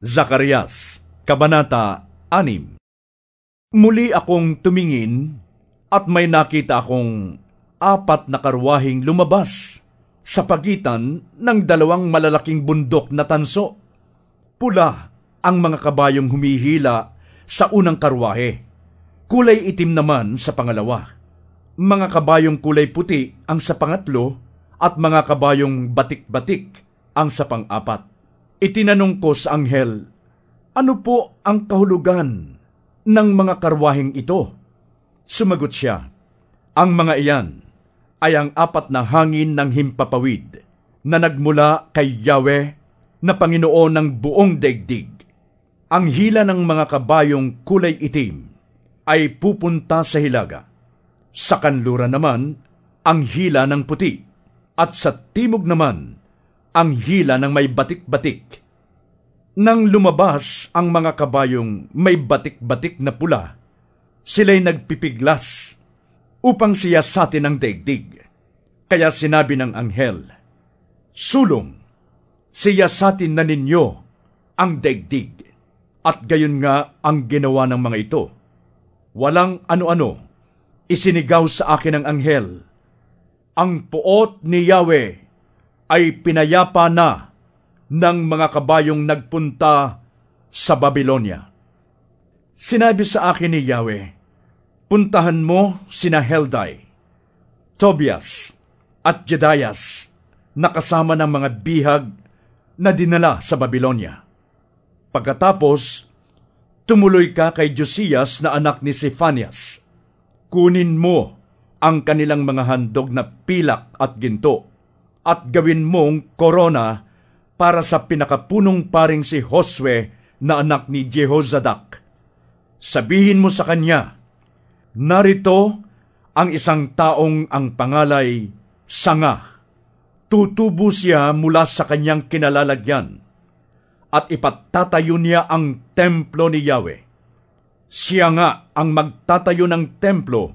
Zacarias, Kabanata 6. Muli akong tumingin at may nakita akong 4 na karwaheng lumabas sa pagitan ng 2 malalaking bundok na tanso. Pula ang mga kabayong humihila sa unang karwahe. Kulay itim naman sa pangalawa. Mga kabayong kulay puti ang sa pangatlo at mga kabayong batik-batik ang sa pang-4. Itinanong ko sa anghel, ano po ang kahulugan ng mga karwaheng ito? Sumagot siya, ang mga iyan ay ang 4 na hangin ng himpapawid na nagmula kay Yahweh na Panginoon ng buong daigdig. Ang hila ng mga kabayong kulay itim ay pupunta sa hilaga. Sa kanluran naman, ang hila ng puti, at sa timog naman, ang hila ng may batik-batik. Nang lumabas ang mga kabayong may batik-batik na pula, sila'y nagpipiglas upang siyasatin ang daigdig. Kaya sinabi ng anghel, sulong, siyasatin na ninyo ang daigdig. At gayon nga ang ginawa ng mga ito. Walang ano-ano, isinigaw sa akin ng anghel, ang puot ni Yahweh ay pinayapa na ng mga kabayong nagpunta sa Babylonia. Sinabi sa akin ni Yahweh, puntahan mo sina Heldai, Tobias at Jedaias na kasama ng mga bihag na dinala sa Babylonia. Pagkatapos, tumuloy ka kay Josias na anak ni Sephanias. Kunin mo ang kanilang mga handog na pilak at ginto at gawin mong korona para sa pinakapunong paring si Josue na anak ni Jehozadak. Sabihin mo sa kanya, narito ang isang taong ang pangalay Sanga. Tutubo siya mula sa kanyang kinalalagyan at ipagtatayo niya ang templo ni Yahweh. Siya nga ang magtatayo ng templo,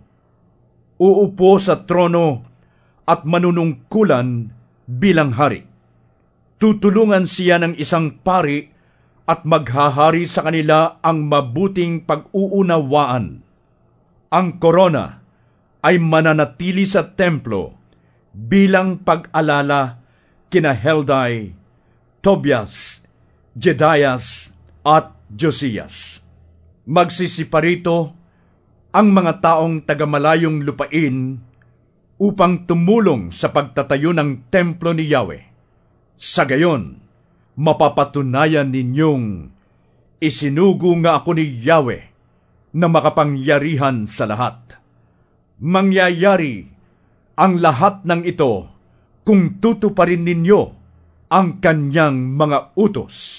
uupo sa trono at manunungkulan bilang hari. Tutulungan siya ng isang pari at maghahari sa kanila ang mabuting pag-uunawaan. Ang korona ay mananatili sa templo bilang pag-alala kina Heldai, Tobias, Jedaias at Josias. Magsisiparito ang mga taong tagamalayong lupain upang tumulong sa pagtatayo ng templo ni Yahweh. Sa gayon, mapapatunayan ninyong isinugo nga ako ni Yahweh na makapangyarihan sa lahat. Mangyayari ang lahat ng ito kung tutuparin ninyo ang kanyang mga utos.